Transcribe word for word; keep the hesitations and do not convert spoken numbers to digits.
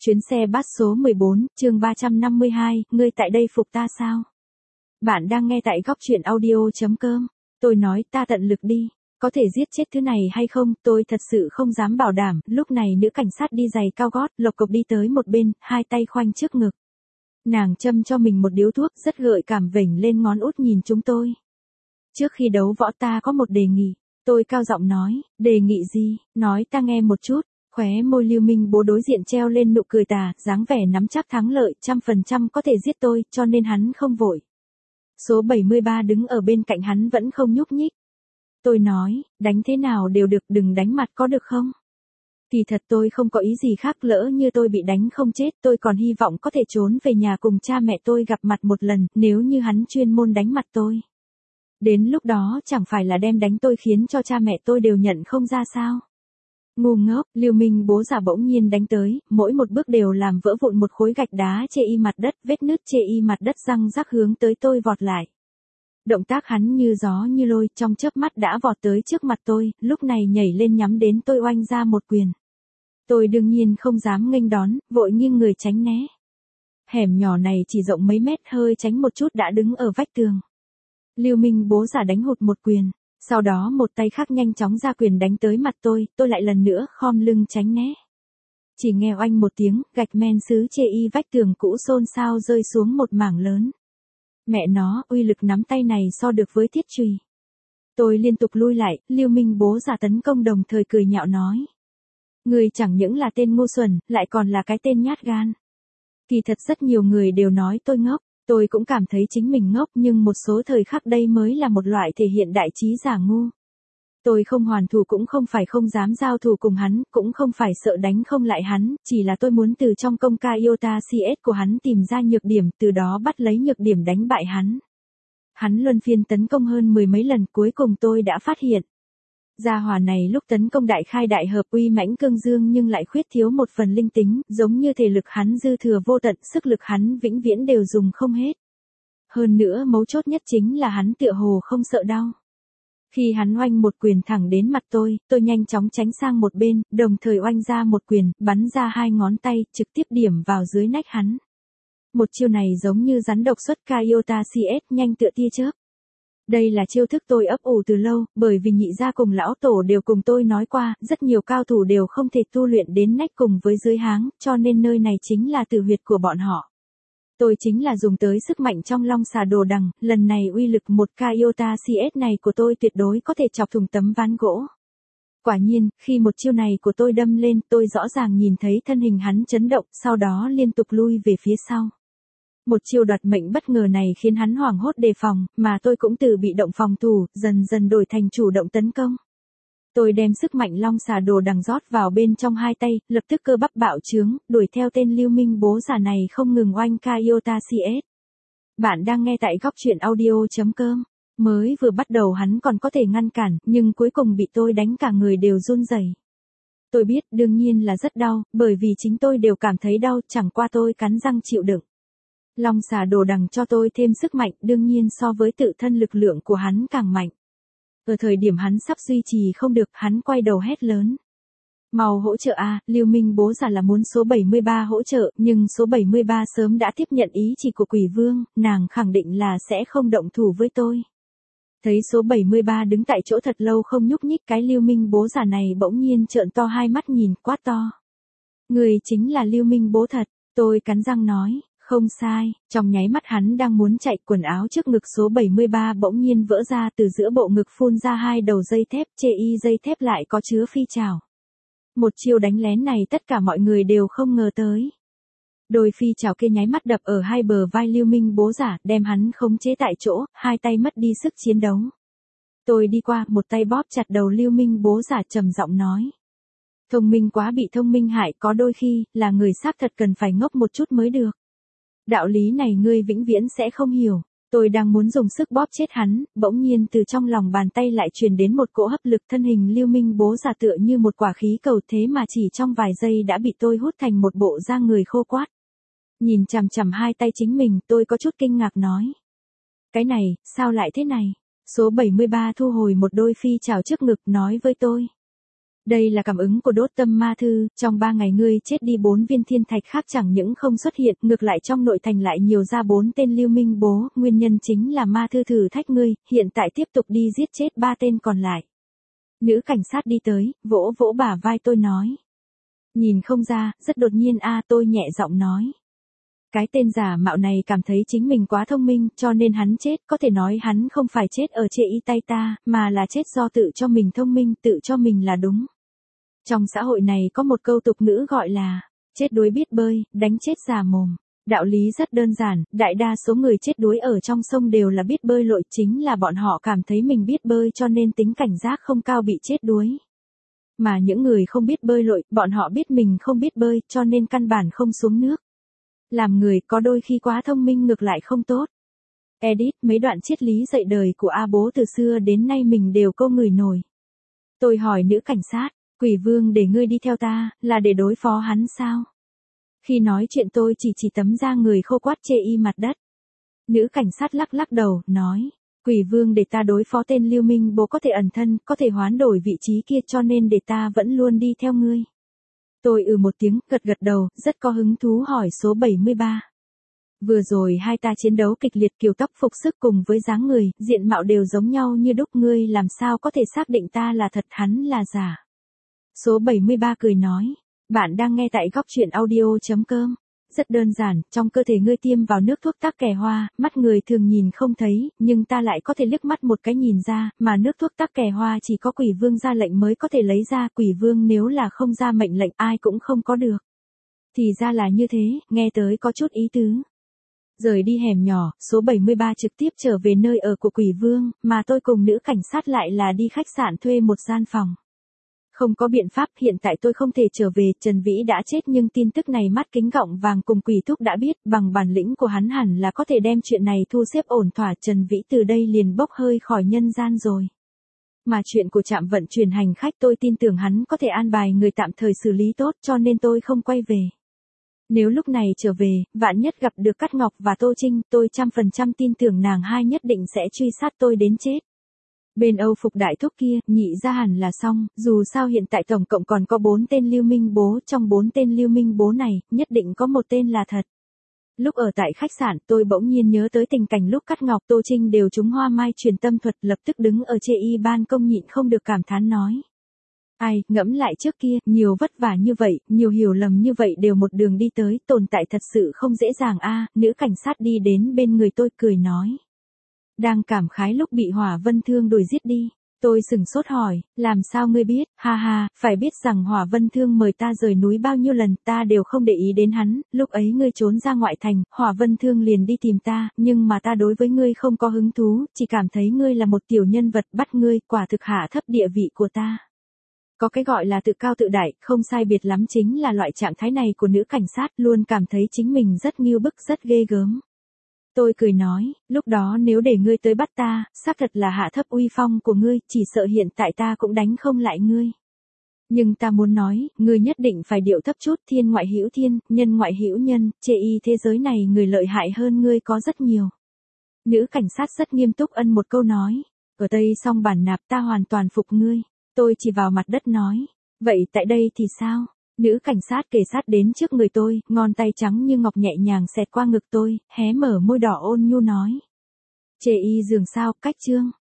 Chuyến xe bus số mười bốn, chương ba trăm năm mươi hai, ngươi tại đây phục ta sao? Bạn đang nghe tại góc truyện audio.com. Tôi nói ta tận lực đi, có thể giết chết thứ này hay không, tôi thật sự không dám bảo đảm. Lúc này nữ cảnh sát đi giày cao gót, lộc cộc đi tới một bên, hai tay khoanh trước ngực. Nàng châm cho mình một điếu thuốc rất gợi cảm vểnh lên ngón út nhìn chúng tôi. Trước khi đấu võ ta có một đề nghị. Tôi cao giọng nói, đề nghị gì, nói ta nghe một chút. Khóe môi Lưu Minh Bố đối diện treo lên nụ cười tà, dáng vẻ nắm chắc thắng lợi, trăm phần trăm có thể giết tôi, cho nên hắn không vội. Số bảy mươi ba đứng ở bên cạnh hắn vẫn không nhúc nhích. Tôi nói, đánh thế nào đều được, đừng đánh mặt có được không? Kỳ thật tôi không có ý gì khác, lỡ như tôi bị đánh không chết, tôi còn hy vọng có thể trốn về nhà cùng cha mẹ tôi gặp mặt một lần, nếu như hắn chuyên môn đánh mặt tôi. Đến lúc đó chẳng phải là đem đánh tôi khiến cho cha mẹ tôi đều nhận không ra sao? Ngu ngốc, Lưu Minh Bố giả bỗng nhiên đánh tới, mỗi một bước đều làm vỡ vụn một khối gạch đá chê y mặt đất, vết nứt chê y mặt đất răng rắc hướng tới tôi vọt lại. Động tác hắn như gió như lôi, trong chớp mắt đã vọt tới trước mặt tôi, lúc này nhảy lên nhắm đến tôi oanh ra một quyền. Tôi đương nhiên không dám nghênh đón, vội nghiêng người tránh né. Hẻm nhỏ này chỉ rộng mấy mét, hơi tránh một chút đã đứng ở vách tường. Lưu Minh Bố giả đánh hụt một quyền. Sau đó một tay khác nhanh chóng ra quyền đánh tới mặt tôi, tôi lại lần nữa khom lưng tránh né. Chỉ nghe oanh một tiếng, gạch men sứ chê y vách tường cũ xôn xao rơi xuống một mảng lớn. Mẹ nó, uy lực nắm tay này so được với thiết chùy. Tôi liên tục lui lại, Lưu Minh Bố giả tấn công đồng thời cười nhạo nói. Người chẳng những là tên ngu xuẩn, lại còn là cái tên nhát gan. Kỳ thật rất nhiều người đều nói tôi ngốc. Tôi cũng cảm thấy chính mình ngốc, nhưng một số thời khắc đây mới là một loại thể hiện đại trí giả ngu. Tôi không hoàn thủ cũng không phải không dám giao thủ cùng hắn, cũng không phải sợ đánh không lại hắn, chỉ là tôi muốn từ trong công ca Iota xê ét của hắn tìm ra nhược điểm, từ đó bắt lấy nhược điểm đánh bại hắn. Hắn luân phiên tấn công hơn mười mấy lần, cuối cùng tôi đã phát hiện. Gia hỏa này lúc tấn công đại khai đại hợp, uy mãnh cương dương nhưng lại khuyết thiếu một phần linh tính, giống như thể lực hắn dư thừa vô tận, sức lực hắn vĩnh viễn đều dùng không hết. Hơn nữa mấu chốt nhất chính là hắn tựa hồ không sợ đau. Khi hắn oanh một quyền thẳng đến mặt tôi, tôi nhanh chóng tránh sang một bên, đồng thời oanh ra một quyền, bắn ra hai ngón tay, trực tiếp điểm vào dưới nách hắn. Một chiêu này giống như rắn độc xuất ca Iota xê ét, nhanh tựa tia chớp. Đây là chiêu thức tôi ấp ủ từ lâu, bởi vì nhị gia cùng lão tổ đều cùng tôi nói qua, rất nhiều cao thủ đều không thể tu luyện đến nách cùng với dưới háng, cho nên nơi này chính là tử huyệt của bọn họ. Tôi chính là dùng tới sức mạnh trong long xà đồ đằng, lần này uy lực một ca Iota xê ét này của tôi tuyệt đối có thể chọc thủng tấm ván gỗ. Quả nhiên, khi một chiêu này của tôi đâm lên, tôi rõ ràng nhìn thấy thân hình hắn chấn động, sau đó liên tục lui về phía sau. Một chiêu đoạt mệnh bất ngờ này khiến hắn hoảng hốt đề phòng, mà tôi cũng từ bị động phòng thủ, dần dần đổi thành chủ động tấn công. Tôi đem sức mạnh long xà đồ đằng rót vào bên trong hai tay, lập tức cơ bắp bạo trướng, đuổi theo tên Lưu Minh Bố giả này không ngừng oanh ca Iota xê ét. Bạn đang nghe tại góc truyện audio.com. Mới vừa bắt đầu hắn còn có thể ngăn cản, nhưng cuối cùng bị tôi đánh cả người đều run rẩy. Tôi biết đương nhiên là rất đau, bởi vì chính tôi đều cảm thấy đau, chẳng qua tôi cắn răng chịu đựng. Long xà đồ đằng cho tôi thêm sức mạnh, đương nhiên so với tự thân lực lượng của hắn càng mạnh. Ở thời điểm hắn sắp duy trì không được, hắn quay đầu hét lớn. Mau hỗ trợ a, Lưu Minh Bố giả là muốn số bảy mươi ba hỗ trợ, nhưng số bảy mươi ba sớm đã tiếp nhận ý chỉ của Quỷ Vương, nàng khẳng định là sẽ không động thủ với tôi. Thấy số bảy mươi ba đứng tại chỗ thật lâu không nhúc nhích, cái Lưu Minh Bố giả này bỗng nhiên trợn to hai mắt nhìn, quát to. Người chính là Lưu Minh Bố thật, tôi cắn răng nói. Không sai, trong nháy mắt hắn đang muốn chạy, quần áo trước ngực số bảy mươi ba bỗng nhiên vỡ ra, từ giữa bộ ngực phun ra hai đầu dây thép, chê y dây thép lại có chứa phi trảo. Một chiêu đánh lén này tất cả mọi người đều không ngờ tới. Đôi phi trảo kia nháy mắt đập ở hai bờ vai Lưu Minh Bố giả, đem hắn khống chế tại chỗ, hai tay mất đi sức chiến đấu. Tôi đi qua, một tay bóp chặt đầu Lưu Minh Bố giả trầm giọng nói. Thông minh quá bị thông minh hại, có đôi khi, là người xác thật cần phải ngốc một chút mới được. Đạo lý này ngươi vĩnh viễn sẽ không hiểu. Tôi đang muốn dùng sức bóp chết hắn, bỗng nhiên từ trong lòng bàn tay lại truyền đến một cỗ hấp lực, thân hình Lưu Minh Bố giả tựa như một quả khí cầu, thế mà chỉ trong vài giây đã bị tôi hút thành một bộ da người khô quát. Nhìn chằm chằm hai tay chính mình, tôi có chút kinh ngạc nói. Cái này, sao lại thế này? Số bảy mươi ba thu hồi một đôi phi trảo trước ngực nói với tôi. Đây là cảm ứng của đốt tâm ma thư, trong ba ngày ngươi chết đi bốn viên thiên thạch khác chẳng những không xuất hiện, ngược lại trong nội thành lại nhiều ra bốn tên lưu minh bố, nguyên nhân chính là ma thư thử thách ngươi, hiện tại tiếp tục đi giết chết ba tên còn lại. Nữ cảnh sát đi tới, vỗ vỗ bả vai tôi nói. Nhìn không ra, rất đột nhiên a tôi nhẹ giọng nói. Cái tên giả mạo này cảm thấy chính mình quá thông minh cho nên hắn chết, có thể nói hắn không phải chết ở chê y tay ta, mà là chết do tự cho mình thông minh, tự cho mình là đúng. Trong xã hội này có một câu tục ngữ gọi là, chết đuối biết bơi, đánh chết già mồm. Đạo lý rất đơn giản, đại đa số người chết đuối ở trong sông đều là biết bơi lội, chính là bọn họ cảm thấy mình biết bơi cho nên tính cảnh giác không cao bị chết đuối. Mà những người không biết bơi lội, bọn họ biết mình không biết bơi cho nên căn bản không xuống nước. Làm người có đôi khi quá thông minh ngược lại không tốt. Edit, mấy đoạn triết lý dạy đời của A bố từ xưa đến nay mình đều câu người nổi. Tôi hỏi nữ cảnh sát, Quỷ Vương để ngươi đi theo ta, là để đối phó hắn sao? Khi nói chuyện tôi chỉ chỉ tấm da người khô quắt chê y mặt đất. Nữ cảnh sát lắc lắc đầu, nói, Quỷ Vương để ta đối phó tên lưu minh bố có thể ẩn thân, có thể hoán đổi vị trí kia cho nên để ta vẫn luôn đi theo ngươi. Tôi ừ một tiếng, gật gật đầu, rất có hứng thú hỏi số bảy mươi ba. Vừa rồi hai ta chiến đấu kịch liệt, kiểu tóc phục sức cùng với dáng người, diện mạo đều giống nhau như đúc, ngươi làm sao có thể xác định ta là thật hắn là giả. Số bảy mươi ba cười nói, bạn đang nghe tại góc truyện audio chấm com. Rất đơn giản, trong cơ thể ngươi tiêm vào nước thuốc tắc kè hoa, mắt người thường nhìn không thấy, nhưng ta lại có thể liếc mắt một cái nhìn ra, mà nước thuốc tắc kè hoa chỉ có Quỷ Vương ra lệnh mới có thể lấy ra, Quỷ Vương nếu là không ra mệnh lệnh ai cũng không có được. Thì ra là như thế, nghe tới có chút ý tứ. Rời đi hẻm nhỏ, số bảy mươi ba trực tiếp trở về nơi ở của Quỷ Vương, mà tôi cùng nữ cảnh sát lại là đi khách sạn thuê một gian phòng. Không có biện pháp, hiện tại tôi không thể trở về, Trần Vĩ đã chết nhưng tin tức này mắt kính gọng vàng cùng Quỷ Thúc đã biết, bằng bản lĩnh của hắn hẳn là có thể đem chuyện này thu xếp ổn thỏa, Trần Vĩ từ đây liền bốc hơi khỏi nhân gian rồi. Mà chuyện của trạm vận chuyển hành khách tôi tin tưởng hắn có thể an bài người tạm thời xử lý tốt cho nên tôi không quay về. Nếu lúc này trở về, vạn nhất gặp được Cát Ngọc và Tô Trinh, tôi trăm phần trăm tin tưởng nàng hai nhất định sẽ truy sát tôi đến chết. Bên Âu Phục đại thúc kia, nhị ra hẳn là xong, dù sao hiện tại tổng cộng còn có bốn tên lưu minh bố, trong bốn tên lưu minh bố này, nhất định có một tên là thật. Lúc ở tại khách sạn, tôi bỗng nhiên nhớ tới tình cảnh lúc Cát Ngọc Tô Trinh đều trúng hoa mai truyền tâm thuật, lập tức đứng ở chê y ban công nhịn không được cảm thán nói. Ai, ngẫm lại trước kia, nhiều vất vả như vậy, nhiều hiểu lầm như vậy đều một đường đi tới, tồn tại thật sự không dễ dàng a. Nữ cảnh sát đi đến bên người tôi cười nói. Đang cảm khái lúc bị Hỏa Vân Thương đuổi giết đi, tôi sừng sốt hỏi, làm sao ngươi biết, ha ha, phải biết rằng Hỏa Vân Thương mời ta rời núi bao nhiêu lần, ta đều không để ý đến hắn, lúc ấy ngươi trốn ra ngoại thành, Hỏa Vân Thương liền đi tìm ta, nhưng mà ta đối với ngươi không có hứng thú, chỉ cảm thấy ngươi là một tiểu nhân vật, bắt ngươi, quả thực hạ thấp địa vị của ta. Có cái gọi là tự cao tự đại, không sai biệt lắm chính là loại trạng thái này của nữ cảnh sát, luôn cảm thấy chính mình rất nghiêu bức, rất ghê gớm. Tôi cười nói, lúc đó nếu để ngươi tới bắt ta, xác thật là hạ thấp uy phong của ngươi, chỉ sợ hiện tại ta cũng đánh không lại ngươi. Nhưng ta muốn nói, ngươi nhất định phải điệu thấp chút, thiên ngoại hữu thiên, nhân ngoại hữu nhân, chê y thế giới này người lợi hại hơn ngươi có rất nhiều. Nữ cảnh sát rất nghiêm túc ân một câu nói, ở Tây Song Bản Nạp ta hoàn toàn phục ngươi. Tôi chỉ vào mặt đất nói, vậy tại đây thì sao? Nữ cảnh sát kề sát đến trước người tôi, ngón tay trắng như ngọc nhẹ nhàng xẹt qua ngực tôi, hé mở môi đỏ ôn nhu nói. Chê y giường sao, cách chương.